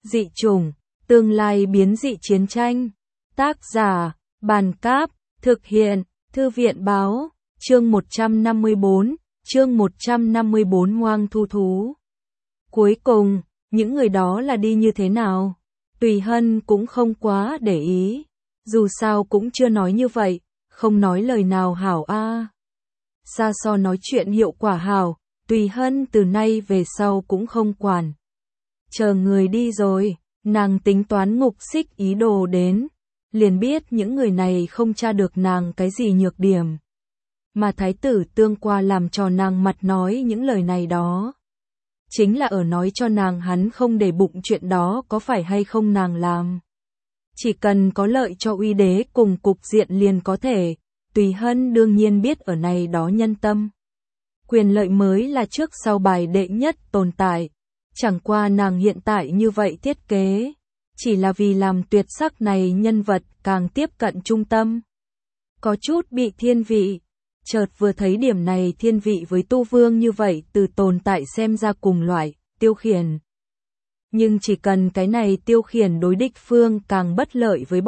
Dị chủng, tương lai biến dị chiến tranh. Tác giả, Bàn Cáp, thực hiện, Thư viện Báo, chương 154, chương 154 Hoang Thu Thú. Cuối cùng, những người đó là đi như thế nào? Tùy Hân cũng không quá để ý, dù sao cũng chưa nói như vậy, không nói lời nào hảo a. Xa so nói chuyện hiệu quả hảo, Tùy Hân từ nay về sau cũng không quản. Chờ người đi rồi, nàng tính toán Ngục Xích ý đồ đến, liền biết những người này không tra được nàng cái gì nhược điểm. Mà thái tử Tương qua làm cho nàng mặt nói những lời này đó. Chính là ở nói cho nàng hắn không để bụng chuyện đó có phải hay không nàng làm. Chỉ cần có lợi cho uy đế cùng cục diện liền có thể, Tùy Hân đương nhiên biết ở này đó nhân tâm. Quyền lợi mới là trước sau bài đệ nhất tồn tại, chẳng qua nàng hiện tại như vậy thiết kế, chỉ là vì làm tuyệt sắc này nhân vật càng tiếp cận trung tâm. Có chút bị thiên vị, chợt vừa thấy điểm này thiên vị với Tu Vương như vậy từ tồn tại xem ra cùng loại, Tiêu Khiển. Nhưng chỉ cần cái này Tiêu Khiển đối địch phương càng bất lợi với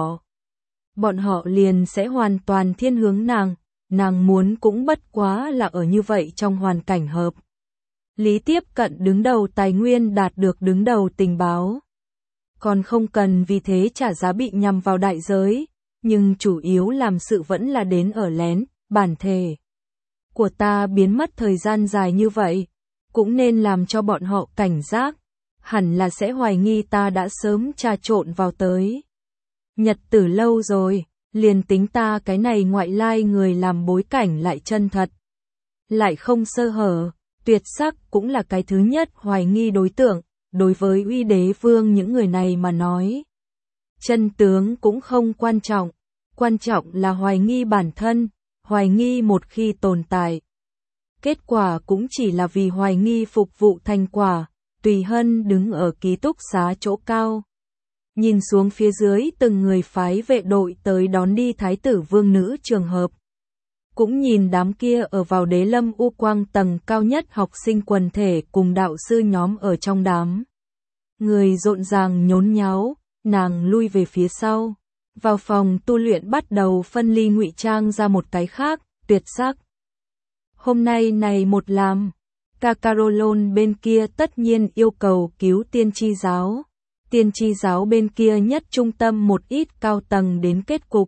bọn họ liền sẽ hoàn toàn thiên hướng nàng muốn cũng bất quá là ở như vậy trong hoàn cảnh hợp. Lý tiếp cận đứng đầu tài nguyên đạt được đứng đầu tình báo. Còn không cần vì thế trả giá bị nhằm vào đại giới, nhưng chủ yếu làm sự vẫn là đến ở lén, bản thể của ta biến mất thời gian dài như vậy, cũng nên làm cho bọn họ cảnh giác, hẳn là sẽ hoài nghi ta đã sớm trà trộn vào tới. Nhật tử lâu rồi, liền tính ta cái này ngoại lai người làm bối cảnh lại chân thật, lại không sơ hở, tuyệt sắc cũng là cái thứ nhất hoài nghi đối tượng, đối với uy đế vương những người này mà nói. Chân tướng cũng không quan trọng là hoài nghi bản thân, hoài nghi một khi tồn tại. Kết quả cũng chỉ là vì hoài nghi phục vụ thành quả. Tùy Hân đứng ở ký túc xá chỗ cao, nhìn xuống phía dưới từng người phái vệ đội tới đón đi thái tử vương nữ trường hợp. Cũng nhìn đám kia ở vào Đế Lâm U Quang tầng cao nhất học sinh quần thể cùng đạo sư nhóm ở trong đám. Người rộn ràng nhốn nháo, nàng lui về phía sau. Vào phòng tu luyện bắt đầu phân ly ngụy trang ra một cái khác, tuyệt sắc. Hôm nay này một làm, Kakarolon bên kia tất nhiên yêu cầu cứu tiên tri giáo. Tiên tri giáo bên kia nhất trung tâm một ít cao tầng đến kết cục.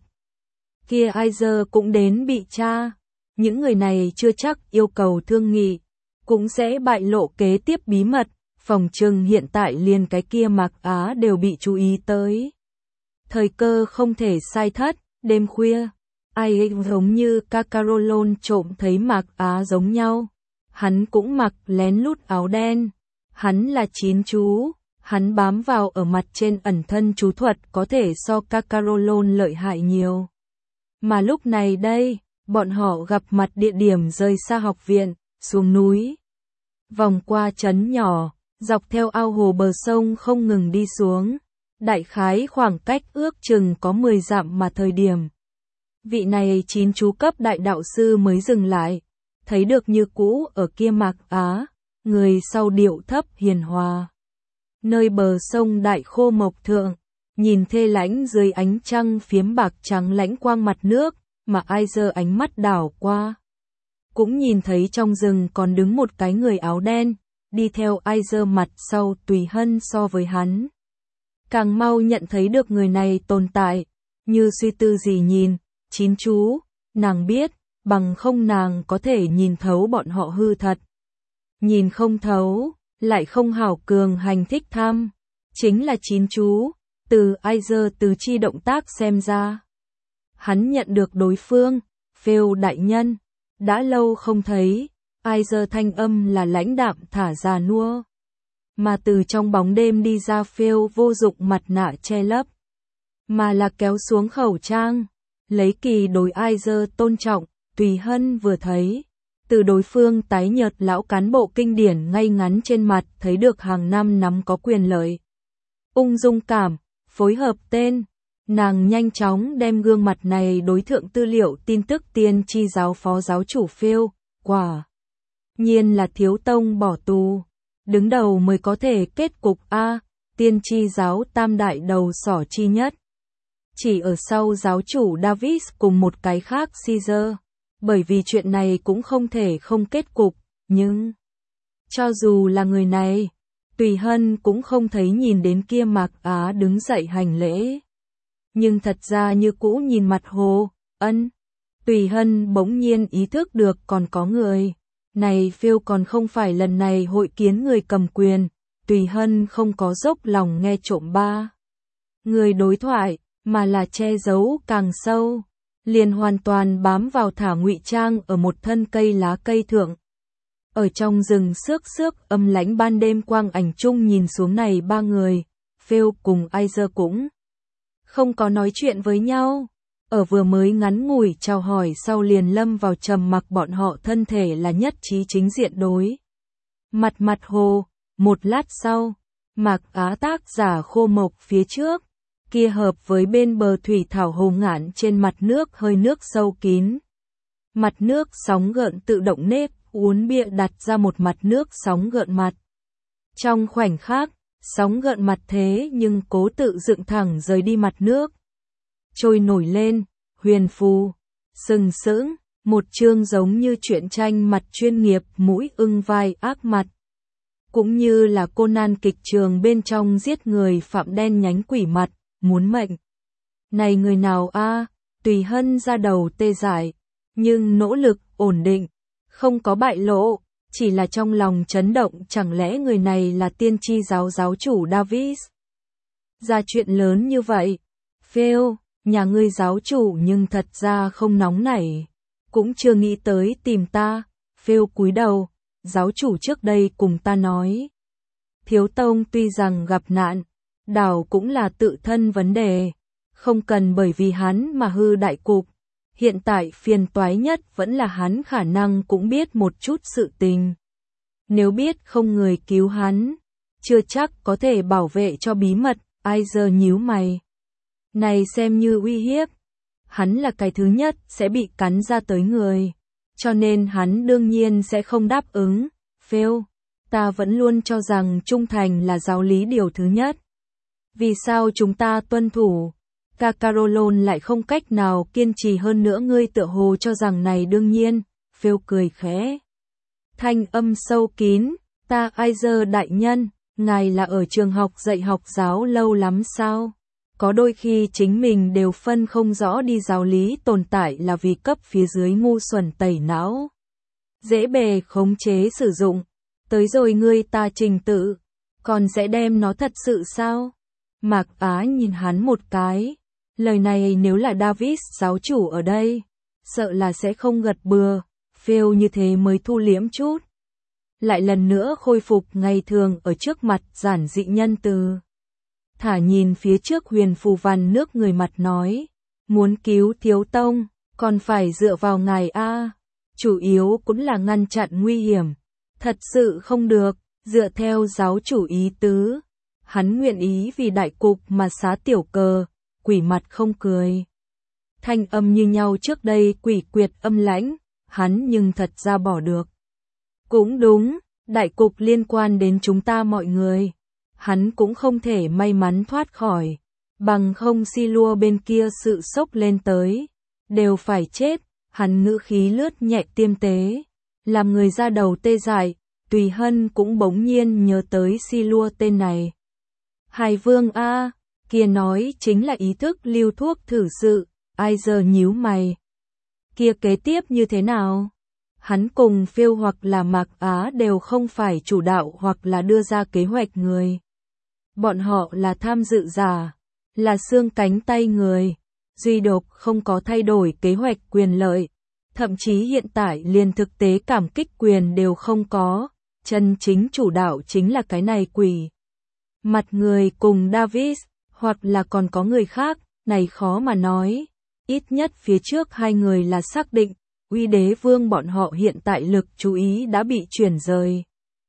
Kia ai giờ cũng đến bị tra. Những người này chưa chắc yêu cầu thương nghị, cũng sẽ bại lộ kế tiếp bí mật. Phòng trừng hiện tại liền cái kia Mạc Á đều bị chú ý tới. Thời cơ không thể sai thất, đêm khuya, ai giống như Kakarolon trộm thấy Mạc Á giống nhau. Hắn cũng mặc lén lút áo đen. Hắn là chín chú, hắn bám vào ở mặt trên ẩn thân chú thuật có thể so Kakarolon lợi hại nhiều. Mà lúc này đây, bọn họ gặp mặt địa điểm rời xa học viện, xuống núi. Vòng qua trấn nhỏ, dọc theo ao hồ bờ sông không ngừng đi xuống. Đại khái khoảng cách ước chừng có 10 dặm mà thời điểm. Vị này chín chú cấp đại đạo sư mới dừng lại. Thấy được như cũ ở kia Mạc Á, người sau điệu thấp hiền hòa. Nơi bờ sông đại khô mộc thượng, nhìn thê lãnh dưới ánh trăng phiếm bạc trắng lãnh quang mặt nước, mà ai giờ ánh mắt đảo qua. Cũng nhìn thấy trong rừng còn đứng một cái người áo đen, đi theo ai giờ mặt sau Tùy Hân so với hắn. Càng mau nhận thấy được người này tồn tại, như suy tư gì nhìn, chín chú, nàng biết. Bằng không nàng có thể nhìn thấu bọn họ hư thật. Nhìn không thấu, lại không hảo cường hành thích tham. Chính là chín chú, từ ai giờ từ chi động tác xem ra. Hắn nhận được đối phương, Phêu đại nhân. Đã lâu không thấy, ai giờ thanh âm là lãnh đạm thả ra nua. Mà từ trong bóng đêm đi ra Phêu vô dụng mặt nạ che lấp. Mà là kéo xuống khẩu trang, lấy kỳ đối ai giờ tôn trọng. Tùy Hân vừa thấy, từ đối phương tái nhợt lão cán bộ kinh điển ngay ngắn trên mặt thấy được hàng năm nắm có quyền lợi. Ung dung cảm, phối hợp tên, nàng nhanh chóng đem gương mặt này đối thượng tư liệu tin tức tiên tri giáo phó giáo chủ Phêu, quả nhiên là thiếu tông bỏ tù, đứng đầu mới có thể kết cục a, tiên tri giáo tam đại đầu sỏ chi nhất. Chỉ ở sau giáo chủ Davis cùng một cái khác Caesar, bởi vì chuyện này cũng không thể không kết cục, nhưng cho dù là người này, Tùy Hân cũng không thấy nhìn đến kia Mạc Á đứng dậy hành lễ. Nhưng thật ra như cũ nhìn mặt Hồ Ân. Tùy Hân bỗng nhiên ý thức được còn có người. Này Phil còn không phải lần này hội kiến người cầm quyền, Tùy Hân không có dốc lòng nghe trộm ba người đối thoại, mà là che giấu càng sâu, liền hoàn toàn bám vào thả ngụy trang ở một thân cây lá cây thượng. Ở trong rừng xước âm lãnh ban đêm quang ảnh chung nhìn xuống này ba người, Phil cùng Aizer cũng không có nói chuyện với nhau. Ở vừa mới ngắn ngủi chào hỏi sau liền lâm vào trầm mặc, bọn họ thân thể là nhất trí chính diện đối mặt Hồ. Một lát sau, Mạc Á tác giả khô mộc phía trước, kia hợp với bên bờ thủy thảo hồ ngạn trên mặt nước hơi nước sâu kín. Mặt nước sóng gợn tự động nếp uốn bịa đặt ra một mặt nước sóng gợn mặt. Trong khoảnh khắc, sóng gợn mặt thế nhưng cố tự dựng thẳng rời đi mặt nước. Trôi nổi lên, huyền phù, sừng sững, một chương giống như truyện tranh mặt chuyên nghiệp mũi ưng vai ác mặt. Cũng như là Conan kịch trường bên trong giết người phạm đen nhánh quỷ mặt, muốn mệnh. Này người nào a? Tùy Hân ra đầu tê dại, nhưng nỗ lực ổn định, không có bại lộ, chỉ là trong lòng chấn động, chẳng lẽ người này là tiên tri giáo giáo chủ Davis? Ra chuyện lớn như vậy. Phil, nhà ngươi giáo chủ nhưng thật ra không nóng nảy, cũng chưa nghĩ tới tìm ta. Phil cúi đầu, giáo chủ trước đây cùng ta nói. Thiếu tông tuy rằng gặp nạn, đảo cũng là tự thân vấn đề, không cần bởi vì hắn mà hư đại cục. Hiện tại phiền toái nhất vẫn là hắn khả năng cũng biết một chút sự tình. Nếu biết không người cứu hắn, chưa chắc có thể bảo vệ cho bí mật. Aizer nhíu mày. Này xem như uy hiếp. Hắn là cái thứ nhất sẽ bị cắn ra tới người, cho nên hắn đương nhiên sẽ không đáp ứng. Phil, ta vẫn luôn cho rằng trung thành là giáo lý điều thứ nhất. Vì sao chúng ta tuân thủ? Cacarolon lại không cách nào kiên trì hơn nữa, ngươi tựa hồ cho rằng này đương nhiên. Phil cười khẽ. Thanh âm sâu kín, ta Aizer đại nhân, ngài là ở trường học dạy học giáo lâu lắm sao? Có đôi khi chính mình đều phân không rõ đi giáo lý tồn tại là vì cấp phía dưới ngu xuẩn tẩy não. Dễ bề khống chế sử dụng. Tới rồi ngươi ta trình tự, còn sẽ đem nó thật sự sao? Mạc Á nhìn hắn một cái. Lời này nếu là Davis giáo chủ ở đây, sợ là sẽ không gật bừa. Phil như thế mới thu liễm chút. Lại lần nữa khôi phục ngày thường ở trước mặt giản dị nhân từ. Thả nhìn phía trước huyền phù văn nước người mặt nói. Muốn cứu thiếu tông, còn phải dựa vào ngài a. Chủ yếu cũng là ngăn chặn nguy hiểm. Thật sự không được, dựa theo giáo chủ ý tứ. Hắn nguyện ý vì đại cục mà xá tiểu cờ, quỷ mặt không cười. Thanh âm như nhau trước đây quỷ quyệt âm lãnh, hắn nhưng thật ra bỏ được. Cũng đúng, đại cục liên quan đến chúng ta mọi người. Hắn cũng không thể may mắn thoát khỏi, bằng không si lua bên kia sự sốc lên tới, đều phải chết. Hắn ngữ khí lướt nhẹ tiêm tế, làm người ra đầu tê dại. Tùy Hân cũng bỗng nhiên nhớ tới si lua tên này. Hải vương a, kia nói chính là ý thức lưu thuốc thử sự. Aizer nhíu mày. Kia kế tiếp như thế nào? Hắn cùng Phil hoặc là Mạc Á đều không phải chủ đạo hoặc là đưa ra kế hoạch người. Bọn họ là tham dự giả, là xương cánh tay người, duy độc không có thay đổi kế hoạch quyền lợi, thậm chí hiện tại liền thực tế cảm kích quyền đều không có, chân chính chủ đạo chính là cái này quỷ. Mặt người cùng Davis, hoặc là còn có người khác, này khó mà nói, ít nhất phía trước hai người là xác định, Uy Đế Vương bọn họ hiện tại lực chú ý đã bị chuyển rời.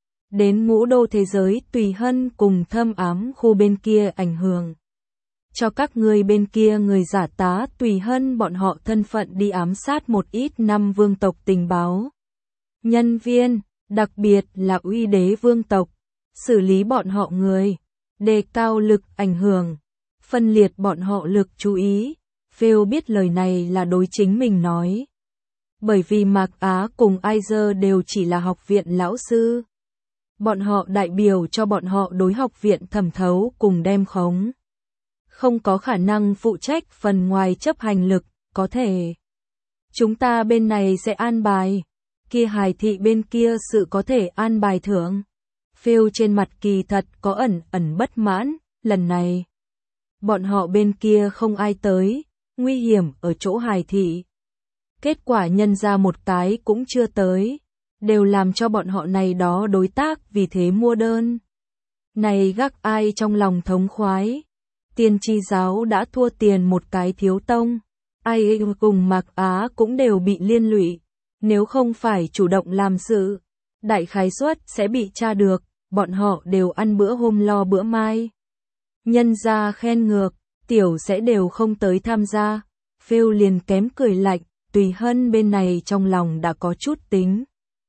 Đến ngũ đô thế giới Tùy Hân cùng thâm ám khu bên kia ảnh hưởng. Cho các người bên kia người giả tá Tùy Hân bọn họ thân phận đi ám sát một ít năm vương tộc tình báo. Nhân viên, đặc biệt là Uy Đế Vương tộc, xử lý bọn họ người. đề cao lực ảnh hưởng, phân liệt bọn họ lực chú ý. Phil biết lời này là đối chính mình nói. Bởi vì Mạc Á cùng Aizer đều chỉ là học viện lão sư. Bọn họ đại biểu cho bọn họ đối học viện thẩm thấu cùng đem khống. Không có khả năng phụ trách phần ngoài chấp hành lực, có thể. Chúng ta bên này sẽ an bài. Kia Hải thị bên kia sự có thể an bài thưởng. Phil trên mặt kỳ thật có ẩn bất mãn, lần này. Bọn họ bên kia không ai tới, nguy hiểm ở chỗ Hải thị. Kết quả nhân ra một cái cũng chưa tới, đều làm cho bọn họ này đó đối tác vì thế mua đơn. Này gác ai trong lòng thống khoái. Tiên tri giáo đã thua tiền một cái thiếu tông. Ai cùng Mạc Á cũng đều bị liên lụy. Nếu không phải chủ động làm sự, đại khái suất sẽ bị tra được, bọn họ đều ăn bữa hôm lo bữa mai. Nhân ra khen ngược, tiểu sẽ đều không tới tham gia. Phil liền kém cười lạnh, Tùy Hân bên này trong lòng đã có chút tính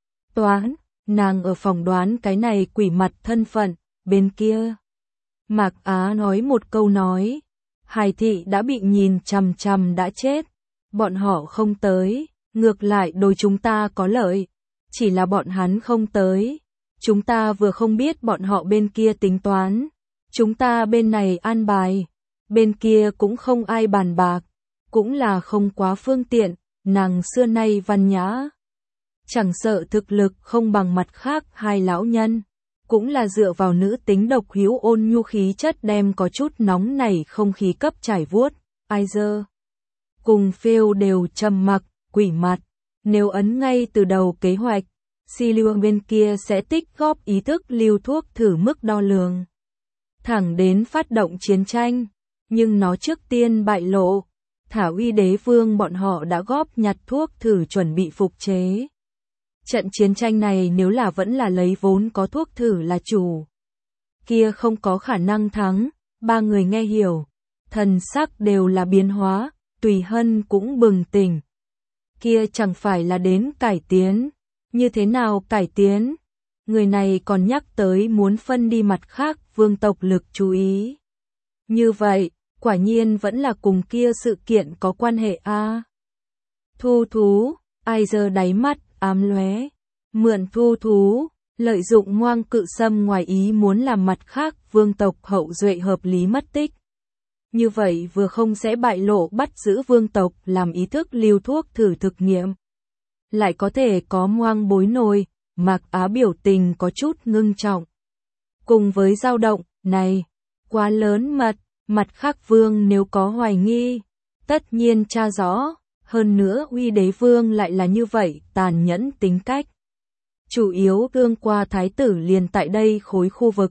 toán, nàng ở phòng đoán cái này quỷ mặt thân phận, bên kia. Mạc Á nói một câu nói, Hải thị đã bị nhìn chằm chằm đã chết, bọn họ không tới, ngược lại đối chúng ta có lợi, chỉ là bọn hắn không tới, chúng ta vừa không biết bọn họ bên kia tính toán, chúng ta bên này an bài, bên kia cũng không ai bàn bạc, cũng là không quá phương tiện, nàng xưa nay văn nhã. Chẳng sợ thực lực không bằng mặt khác hai lão nhân, cũng là dựa vào nữ tính độc hữu ôn nhu khí chất đem có chút nóng nảy không khí cấp trải vuốt. Aizer cùng Phil đều trầm mặc, quỷ mặt, nếu ấn ngay từ đầu kế hoạch, Siluan bên kia sẽ tích góp ý thức lưu thuốc thử mức đo lường. Thẳng đến phát động chiến tranh, nhưng nó trước tiên bại lộ, Thảo Uy Đế Vương bọn họ đã góp nhặt thuốc thử chuẩn bị phục chế. Trận chiến tranh này nếu là vẫn là lấy vốn có thuốc thử là chủ, kia không có khả năng thắng, ba người nghe hiểu, thần sắc đều là biến hóa, Tùy Hân cũng bừng tỉnh. Kia chẳng phải là đến cải tiến, như thế nào cải tiến? Người này còn nhắc tới muốn phân đi mặt khác vương tộc lực chú ý. Như vậy, quả nhiên vẫn là cùng kia sự kiện có quan hệ a. Thu thú, Aizer đáy mắt ám lóe, mượn thu thú, lợi dụng ngoang cự xâm ngoài ý muốn làm mặt khác vương tộc hậu duệ hợp lý mất tích. Như vậy vừa không sẽ bại lộ bắt giữ vương tộc làm ý thức lưu thuốc thử thực nghiệm. Lại có thể có ngoang bối nổi, Mạc Á biểu tình có chút ngưng trọng. Cùng với dao động, này, quá lớn mật, mặt khác vương nếu có hoài nghi, tất nhiên tra rõ, hơn nữa Uy Đế Vương lại là như vậy, tàn nhẫn tính cách. Chủ yếu gương qua thái tử liền tại đây khối khu vực.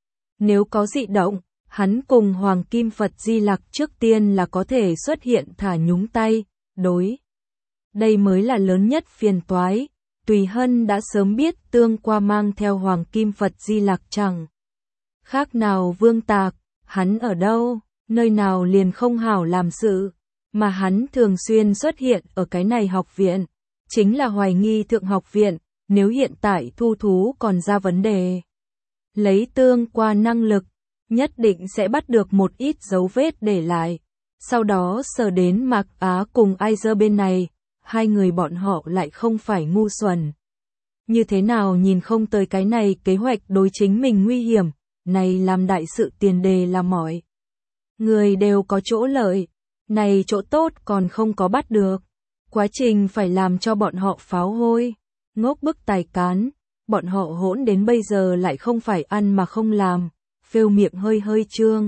Nếu có dị động, hắn cùng Hoàng Kim Phật Di Lặc trước tiên là có thể xuất hiện thả nhúng tay, đối. Đây mới là lớn nhất phiền toái, Tùy Hân đã sớm biết tương qua mang theo Hoàng Kim Phật Di Lặc chẳng. Khác nào vương tạc, hắn ở đâu, nơi nào liền không hảo làm sự, mà hắn thường xuyên xuất hiện ở cái này học viện, chính là hoài nghi thượng học viện, nếu hiện tại thu thú còn ra vấn đề. Lấy tương qua năng lực, nhất định sẽ bắt được một ít dấu vết để lại, sau đó sờ đến Mạc Á cùng Aizer bên này, hai người bọn họ lại không phải ngu xuẩn. Như thế nào nhìn không tới cái này kế hoạch đối chính mình nguy hiểm, này làm đại sự tiền đề là mọi người đều có chỗ lợi, này chỗ tốt còn không có bắt được. Quá trình phải làm cho bọn họ pháo hôi, ngốc bức tài cán, bọn họ hỗn đến bây giờ lại không phải ăn mà không làm, Phil miệng hơi hơi trương.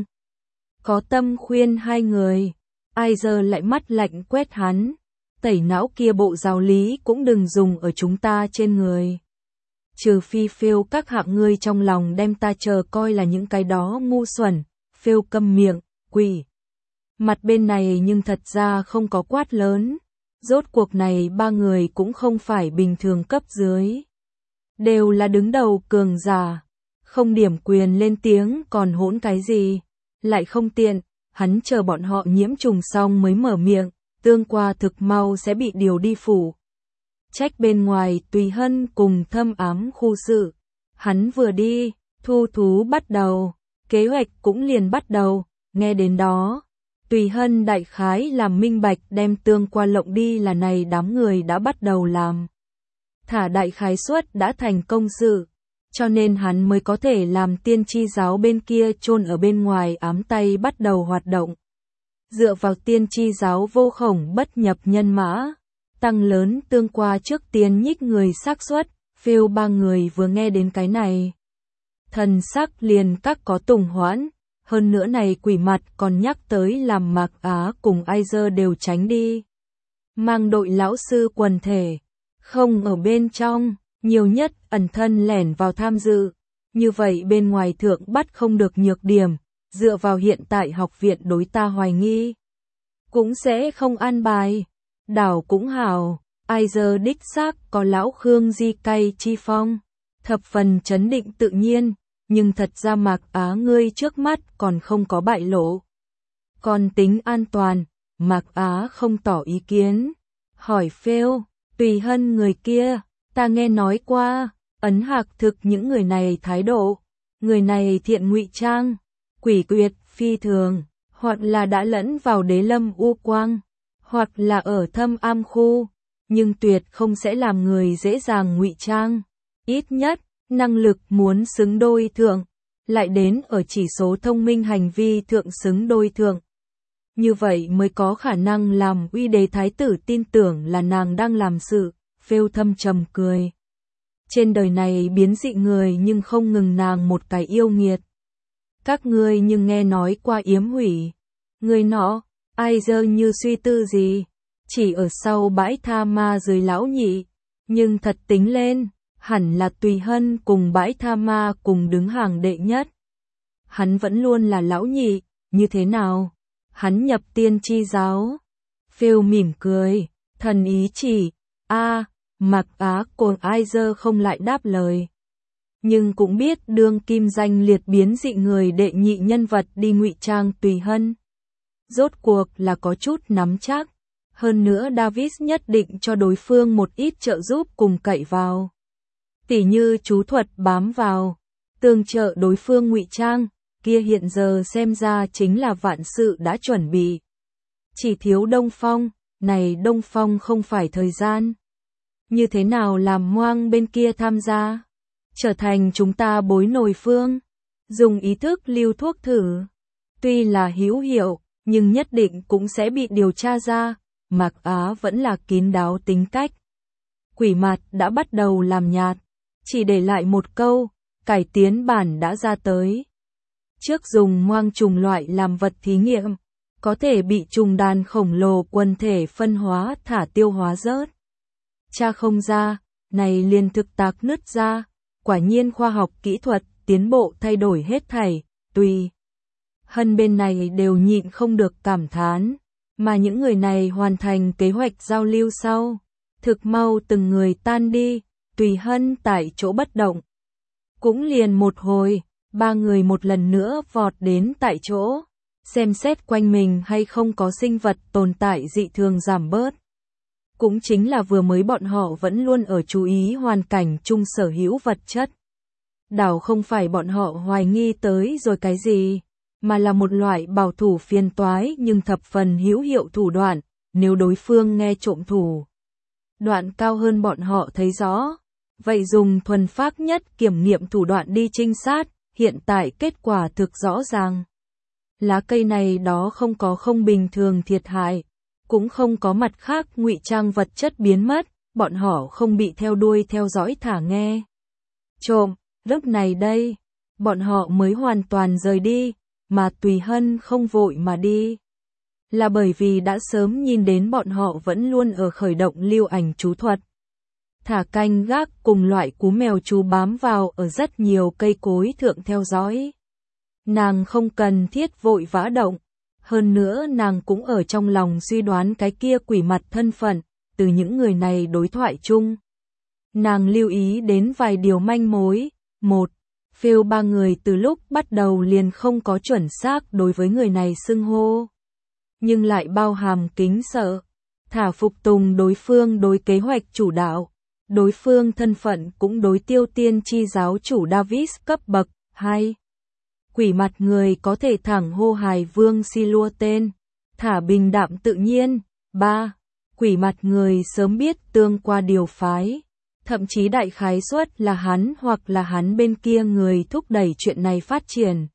Có tâm khuyên hai người, Aizer lại mắt lạnh quét hắn, tẩy não kia bộ giáo lý cũng đừng dùng ở chúng ta trên người. Trừ phi Phil các hạng ngươi trong lòng đem ta chờ coi là những cái đó ngu xuẩn, Phil câm miệng, quỷ. Mặt bên này nhưng thật ra không có quát lớn, rốt cuộc này ba người cũng không phải bình thường cấp dưới. Đều là đứng đầu cường giả, không điểm quyền lên tiếng còn hỗn cái gì, lại không tiện, hắn chờ bọn họ nhiễm trùng xong mới mở miệng, tương qua thực mau sẽ bị điều đi phủ. Trách bên ngoài Tùy Hân cùng thâm ám khu sự, hắn vừa đi, thu thú bắt đầu, kế hoạch cũng liền bắt đầu, nghe đến đó. Tùy Hân đại khái làm minh bạch đem tương qua lộng đi là này đám người đã bắt đầu làm. Thả đại khái suất đã thành công sự, cho nên hắn mới có thể làm tiên tri giáo bên kia chôn ở bên ngoài ám tay bắt đầu hoạt động. Dựa vào tiên tri giáo vô khổng bất nhập nhân mã, tăng lớn tương qua trước tiên nhích người xác suất, Phêu ba người vừa nghe đến cái này. Thần sắc liền các có tùng hoãn, hơn nữa này quỷ mặt còn nhắc tới làm Mạc Á cùng Aizer đều tránh đi. Mang đội lão sư quần thể, không ở bên trong, nhiều nhất ẩn thân lẻn vào tham dự. Như vậy bên ngoài thượng bắt không được nhược điểm, dựa vào hiện tại học viện đối ta hoài nghi. Cũng sẽ không an bài, đảo cũng hảo, Aizer đích xác có lão Khương Di cay chi phong, thập phần chấn định tự nhiên. Nhưng thật ra Mạc Á ngươi trước mắt còn không có bại lộ. Còn tính an toàn, Mạc Á không tỏ ý kiến. Hỏi Phêu, Tùy Hân người kia, ta nghe nói qua, ấn hạc thực những người này thái độ. Người này thiện ngụy trang, quỷ quyệt, phi thường, hoặc là đã lẫn vào đế lâm u quang, hoặc là ở thâm am khu, nhưng tuyệt không sẽ làm người dễ dàng ngụy trang. Ít nhất, năng lực muốn xứng đôi thượng, lại đến ở chỉ số thông minh hành vi thượng xứng đôi thượng. Như vậy mới có khả năng làm Uy Đế thái tử tin tưởng là nàng đang làm sự, Phêu thâm trầm cười. Trên đời này biến dị người nhưng không ngừng nàng một cái yêu nghiệt. Các ngươi nhưng nghe nói qua yếm hủy. Người nọ, Aizer như suy tư gì, chỉ ở sau bãi tha ma dưới lão nhị, nhưng thật tính lên. Hẳn là Tùy Hân cùng bãi tha ma cùng đứng hàng đệ nhất. Hắn vẫn luôn là lão nhị, như thế nào? Hắn nhập tiên tri giáo. Phêu mỉm cười, thần ý chỉ, Mạc Á cùng Aizer không lại đáp lời. Nhưng cũng biết đương kim danh liệt biến dị người đệ nhị nhân vật đi ngụy trang Tùy Hân. Rốt cuộc là có chút nắm chắc. Hơn nữa Davis nhất định cho đối phương một ít trợ giúp cùng cậy vào. Tỉ như chú thuật bám vào, tương trợ đối phương ngụy trang, kia hiện giờ xem ra chính là vạn sự đã chuẩn bị. Chỉ thiếu Đông Phong, này Đông Phong không phải thời gian. Như thế nào làm Ngoang bên kia tham gia? Trở thành chúng ta bối nổi phương, dùng ý thức lưu thuốc thử. Tuy là hữu hiệu, nhưng nhất định cũng sẽ bị điều tra ra, Mạc Á vẫn là kín đáo tính cách. Quỷ mặt đã bắt đầu làm nhạt. Chỉ để lại một câu, cải tiến bản đã ra tới. Trước dùng ngoang trùng loại làm vật thí nghiệm, có thể bị trùng đàn khổng lồ quần thể phân hóa thả tiêu hóa rớt. Cha không ra, này liền thực tạc nứt ra, quả nhiên khoa học kỹ thuật tiến bộ thay đổi hết thảy, Tùy Hân bên này đều nhịn không được cảm thán, mà những người này hoàn thành kế hoạch giao lưu sau, thực mau từng người tan đi. Tùy Hân tại chỗ bất động. Cũng liền một hồi, ba người một lần nữa vọt đến tại chỗ, xem xét quanh mình hay không có sinh vật tồn tại dị thường giảm bớt. Cũng chính là vừa mới bọn họ vẫn luôn ở chú ý hoàn cảnh chung sở hữu vật chất. Đảo không phải bọn họ hoài nghi tới rồi cái gì, mà là một loại bảo thủ phiền toái nhưng thập phần hữu hiệu thủ đoạn, nếu đối phương nghe trộm thủ đoạn cao hơn bọn họ thấy rõ. Vậy dùng thuần phác nhất kiểm nghiệm thủ đoạn đi trinh sát, hiện tại kết quả thực rõ ràng. Lá cây này đó không có không bình thường thiệt hại, cũng không có mặt khác ngụy trang vật chất biến mất, bọn họ không bị theo đuôi theo dõi thả nghe. Trộm, lúc này đây, bọn họ mới hoàn toàn rời đi, mà Tùy Hân không vội mà đi. Là bởi vì đã sớm nhìn đến bọn họ vẫn luôn ở khởi động lưu ảnh chú thuật. Thả canh gác cùng loại cú mèo chú bám vào ở rất nhiều cây cối thượng theo dõi. Nàng không cần thiết vội vã động, hơn nữa nàng cũng ở trong lòng suy đoán cái kia quỷ mặt thân phận, từ những người này đối thoại chung. Nàng lưu ý đến vài điều manh mối. Một, Phêu ba người từ lúc bắt đầu liền không có chuẩn xác đối với người này xưng hô, nhưng lại bao hàm kính sợ, thả phục tùng đối phương đối kế hoạch chủ đạo. Đối phương thân phận cũng đối Tiêu Tiên Tri giáo chủ Davis cấp bậc 2. Quỷ mặt người có thể thẳng hô hài vương si lua tên, thả bình đạm tự nhiên. 3. Quỷ mặt người sớm biết tương qua điều phái. Thậm chí đại khái suất là hắn hoặc là hắn bên kia người thúc đẩy chuyện này phát triển.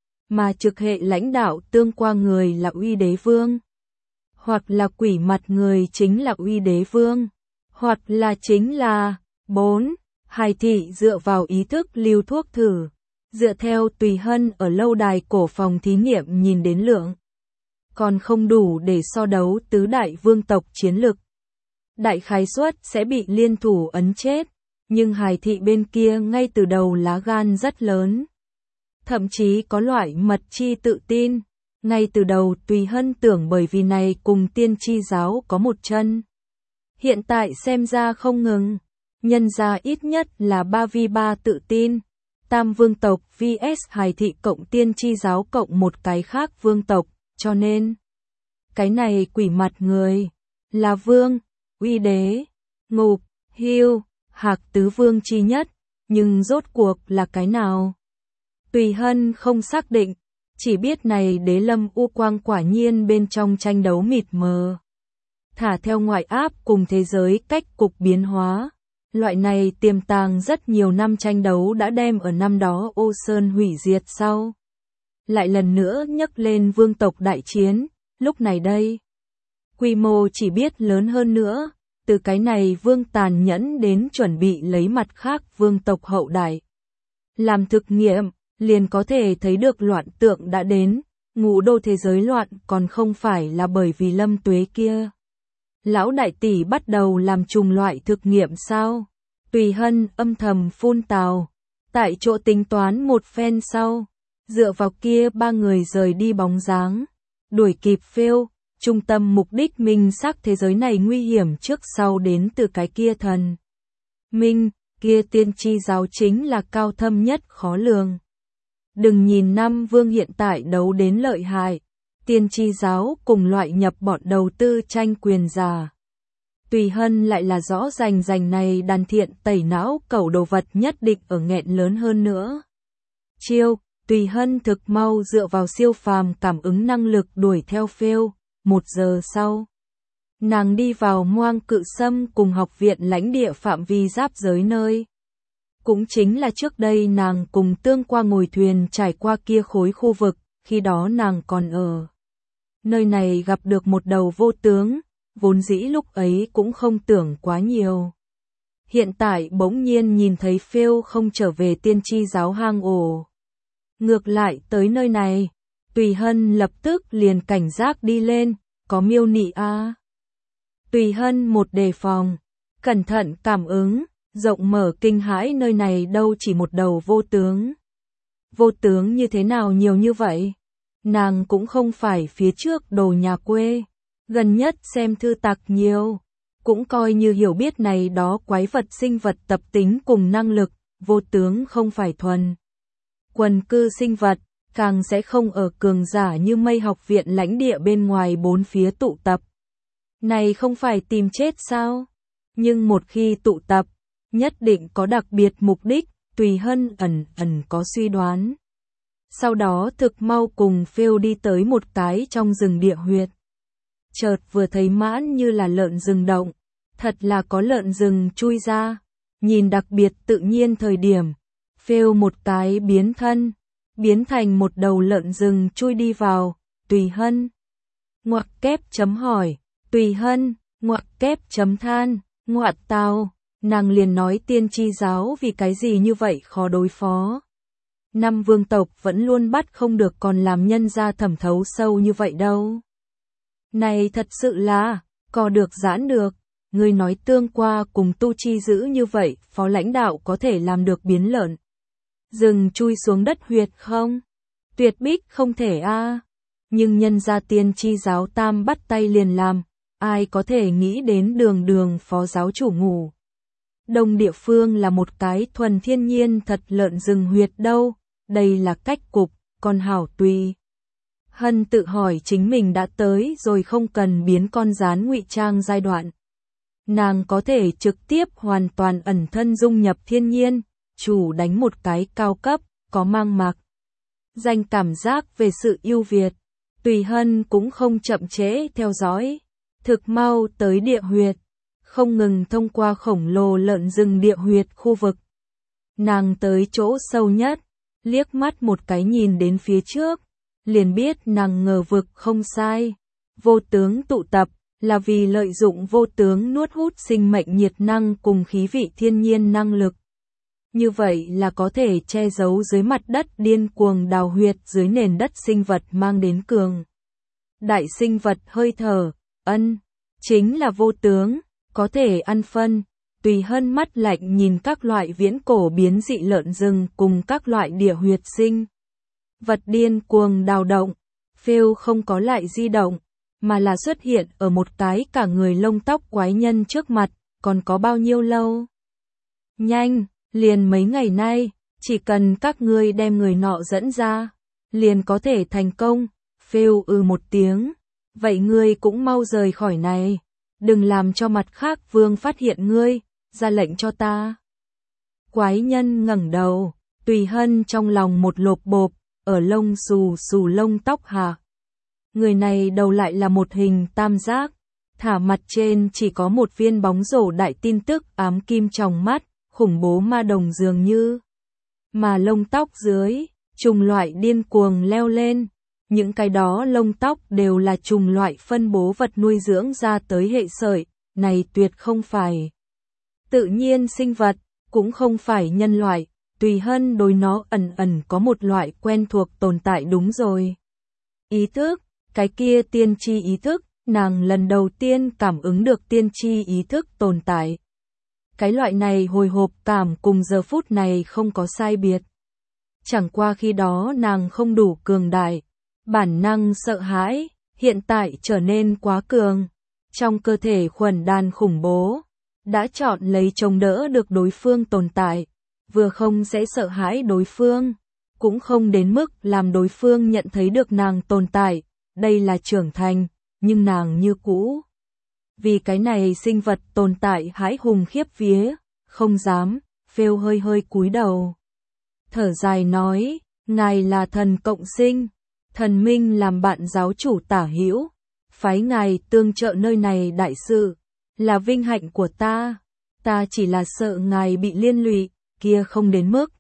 Mà trực hệ lãnh đạo tương qua người là Uy Đế Vương. Hoặc là quỷ mặt người chính là Uy Đế Vương. Hoặc là chính là 4. Hải thị dựa vào ý thức lưu thuốc thử. Dựa theo Tùy Hân ở lâu đài cổ phòng thí nghiệm nhìn đến lượng. Còn không đủ để so đấu tứ đại vương tộc chiến lực. Đại khái suất sẽ bị liên thủ ấn chết. Nhưng Hải thị bên kia ngay từ đầu lá gan rất lớn. Thậm chí có loại mật chi tự tin. Ngay từ đầu Tùy Hân tưởng bởi vì này cùng tiên tri giáo có một chân. Hiện tại xem ra không ngừng. Nhân ra ít nhất là 3v3 tự tin. Tam vương tộc vs Hải thị cộng tiên tri giáo cộng một cái khác vương tộc. Cho nên, cái này quỷ mặt người, là vương, Uy Đế, Ngục, Hưu, Hạc tứ vương chi nhất. Nhưng rốt cuộc là cái nào? Tùy Hân không xác định. Chỉ biết này Đế Lâm U Quang quả nhiên bên trong tranh đấu mịt mờ. Thả theo ngoại áp cùng thế giới cách cục biến hóa. Loại này tiềm tàng rất nhiều năm tranh đấu đã đem ở năm đó Ô Sơn hủy diệt sau. Lại lần nữa nhấc lên vương tộc đại chiến, lúc này đây. Quy mô chỉ biết lớn hơn nữa, từ cái này vương tàn nhẫn đến chuẩn bị lấy mặt khác vương tộc hậu đại. Làm thực nghiệm, liền có thể thấy được loạn tượng đã đến, ngũ đô thế giới loạn còn không phải là bởi vì Lâm Tuế kia. Lão đại tỷ bắt đầu làm trùng loại thực nghiệm sao? Tùy Hân âm thầm phun tào, tại chỗ tính toán một phen sau, dựa vào kia ba người rời đi bóng dáng, đuổi kịp Phêu, trung tâm mục đích minh xác thế giới này nguy hiểm trước sau đến từ cái kia thần. Minh, kia tiên tri giáo chính là cao thâm nhất khó lường. Đừng nhìn năm vương hiện tại đấu đến lợi hại, tiên tri giáo cùng loại nhập bọn đầu tư tranh quyền già. Tùy Hân lại là rõ rành này đàn thiện tẩy não cẩu đồ vật nhất định ở nghẹn lớn hơn nữa. Chiêu, Tùy Hân thực mau dựa vào siêu phàm cảm ứng năng lực đuổi theo Phêu. 1 giờ sau, nàng đi vào Moang Cự Sâm cùng học viện lãnh địa phạm vi giáp giới nơi. Cũng chính là trước đây nàng cùng tương qua ngồi thuyền trải qua kia khối khu vực, khi đó nàng còn ở. Nơi này gặp được một đầu vô tướng, vốn dĩ lúc ấy cũng không tưởng quá nhiều. Hiện tại bỗng nhiên nhìn thấy Phêu không trở về tiên tri giáo hang ổ. Ngược lại tới nơi này, Tùy Hân lập tức liền cảnh giác đi lên, có miêu nị a. Tùy Hân một đề phòng, cẩn thận cảm ứng, rộng mở kinh hãi nơi này đâu chỉ một đầu vô tướng. Vô tướng như thế nào nhiều như vậy? Nàng cũng không phải phía trước đồ nhà quê, gần nhất xem thư tặc nhiều, cũng coi như hiểu biết này đó quái vật sinh vật tập tính cùng năng lực, vô tướng không phải thuần quần cư sinh vật, càng sẽ không ở cường giả như Mây học viện lãnh địa bên ngoài bốn phía tụ tập. Này không phải tìm chết sao? Nhưng một khi tụ tập, nhất định có đặc biệt mục đích, Tùy Hân ẩn có suy đoán. Sau đó thực mau cùng Phêu đi tới một cái trong rừng địa huyệt. Chợt vừa thấy mãn như là lợn rừng động, thật là có lợn rừng chui ra, nhìn đặc biệt tự nhiên thời điểm. Phêu một cái biến thân, biến thành một đầu lợn rừng chui đi vào, Tùy Hân. Ngoặc kép chấm hỏi, Tùy Hân, ngoặc kép chấm than, ngoạn tào, nàng liền nói tiên tri giáo vì cái gì như vậy khó đối phó. 5 vương tộc vẫn luôn bắt không được còn làm nhân ra thẩm thấu sâu như vậy đâu. Này thật sự là, có được giãn được, người nói tương qua cùng tu chi giữ như vậy, phó lãnh đạo có thể làm được biến lợn. Rừng chui xuống đất huyệt không? Tuyệt bích không thể a. Nhưng nhân gia tiên tri giáo tam bắt tay liền làm, ai có thể nghĩ đến đường phó giáo chủ ngủ. Đông địa phương là một cái thuần thiên nhiên thật lợn rừng huyệt đâu, đây là cách cục, còn hảo Tùy Hân tự hỏi chính mình đã tới rồi không cần biến con rán ngụy trang giai đoạn. Nàng có thể trực tiếp hoàn toàn ẩn thân dung nhập thiên nhiên, chủ đánh một cái cao cấp, có mang mạc. Dành cảm giác về sự ưu việt. Tùy Hân cũng không chậm trễ theo dõi. Thực mau tới địa huyệt. Không ngừng thông qua khổng lồ lợn rừng địa huyệt khu vực. Nàng tới chỗ sâu nhất. Liếc mắt một cái nhìn đến phía trước. Liền biết nàng ngờ vực không sai. Vô tướng tụ tập là vì lợi dụng vô tướng nuốt hút sinh mệnh nhiệt năng cùng khí vị thiên nhiên năng lực. Như vậy là có thể che giấu dưới mặt đất điên cuồng đào huyệt dưới nền đất sinh vật mang đến cường. Đại sinh vật hơi thở, chính là vô tướng, có thể ăn phân. Tùy Hân mắt lạnh nhìn các loại viễn cổ biến dị lợn rừng cùng các loại địa huyệt sinh vật điên cuồng đào động. Phêu không có lại di động, mà là xuất hiện ở một cái cả người lông tóc quái nhân trước mặt. Còn có bao nhiêu lâu? Nhanh, liền mấy ngày nay, chỉ cần các ngươi đem người nọ dẫn ra, liền có thể thành công. Phêu một tiếng, vậy ngươi cũng mau rời khỏi này, đừng làm cho mặt khác vương phát hiện ngươi, ra lệnh cho ta. Quái nhân ngẩng đầu, Tùy Hân trong lòng một lộp bộp, ở lông xù xù lông tóc hạ. Người này đầu lại là một hình tam giác, thả mặt trên chỉ có một viên bóng rổ đại tin tức ám kim trong mắt, khủng bố ma đồng dường như. Mà lông tóc dưới, trùng loại điên cuồng leo lên. Những cái đó lông tóc đều là trùng loại phân bố vật nuôi dưỡng ra tới hệ sợi, này tuyệt không phải tự nhiên sinh vật, cũng không phải nhân loại. Tùy Hân đối nó ẩn có một loại quen thuộc tồn tại đúng rồi. Ý thức, cái kia tiên tri ý thức, nàng lần đầu tiên cảm ứng được tiên tri ý thức tồn tại. Cái loại này hồi hộp cảm cùng giờ phút này không có sai biệt. Chẳng qua khi đó nàng không đủ cường đại, bản năng sợ hãi, hiện tại trở nên quá cường. Trong cơ thể khuẩn đàn khủng bố, đã chọn lấy chống đỡ được đối phương tồn tại, vừa không sẽ sợ hãi đối phương, cũng không đến mức làm đối phương nhận thấy được nàng tồn tại. Đây là trưởng thành, nhưng nàng như cũ. Vì cái này sinh vật tồn tại hãi hùng khiếp vía, không dám. Phêu hơi cúi đầu. Thở dài nói, ngài là thần cộng sinh, thần minh làm bạn giáo chủ tả hữu, phái ngài tương trợ nơi này đại sự, là vinh hạnh của ta. Ta chỉ là sợ ngài bị liên lụy, kia không đến mức.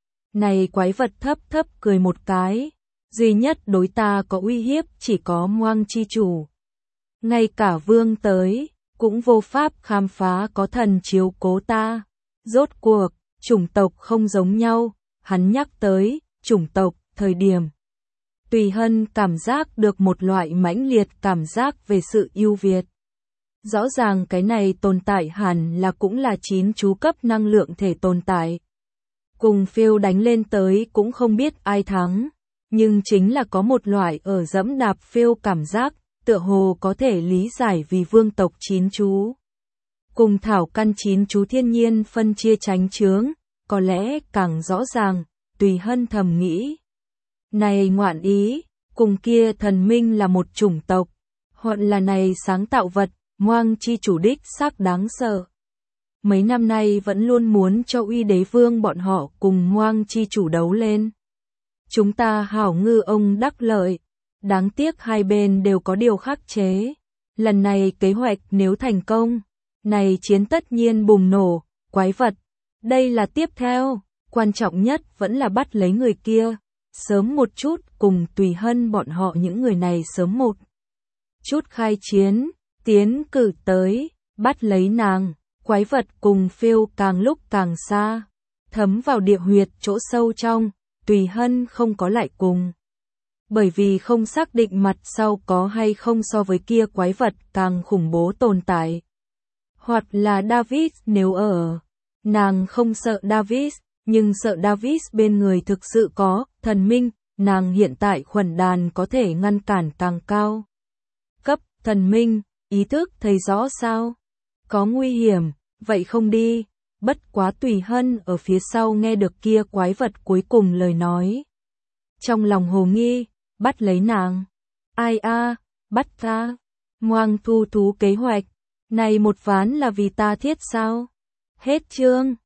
Này quái vật thấp cười một cái, duy nhất đối ta có uy hiếp chỉ có Moang chi chủ. Ngay cả vương tới, cũng vô pháp khám phá có thần chiếu cố ta. Rốt cuộc, chủng tộc không giống nhau, hắn nhắc tới, chủng tộc, thời điểm. Tùy Hân cảm giác được một loại mãnh liệt cảm giác về sự ưu việt. Rõ ràng cái này tồn tại hẳn là cũng là 9 chú cấp năng lượng thể tồn tại. Cùng Phêu đánh lên tới cũng không biết ai thắng, nhưng chính là có một loại ở dẫm đạp Phêu cảm giác, tựa hồ có thể lý giải vì vương tộc 9 chú. Cùng thảo căn 9 chú thiên nhiên phân chia tránh chướng, có lẽ càng rõ ràng. Tùy Hân thầm nghĩ. Này ngoạn ý, cùng kia thần minh là một chủng tộc, hoặc là này sáng tạo vật, Moang chi chủ đích xác đáng sợ. Mấy năm nay vẫn luôn muốn cho Uy Đế Vương bọn họ cùng Moang chi chủ đấu lên. Chúng ta hảo ngư ông đắc lợi, đáng tiếc hai bên đều có điều khắc chế. Lần này kế hoạch nếu thành công, này chiến tất nhiên bùng nổ, quái vật. Đây là tiếp theo, quan trọng nhất vẫn là bắt lấy người kia. Sớm một chút cùng Tùy Hân bọn họ những người này sớm một chút khai chiến, tiến cử tới, bắt lấy nàng. Quái vật cùng Phêu càng lúc càng xa, thấm vào địa huyệt chỗ sâu trong. Tùy Hân không có lại cùng, bởi vì không xác định mặt sau có hay không so với kia quái vật càng khủng bố tồn tại. Hoặc là David nếu ở, nàng không sợ David, nhưng sợ David bên người thực sự có thần minh, nàng hiện tại khuẩn đàn có thể ngăn cản càng cao. Cấp thần minh, ý thức thấy rõ sao? Có nguy hiểm, vậy không đi. Bất quá Tùy Hân ở phía sau nghe được kia quái vật cuối cùng lời nói. Trong lòng hồ nghi, bắt lấy nàng. Ai bắt ta. Moang thu thú kế hoạch. Này một ván là vì ta thiết sao? Hết chương.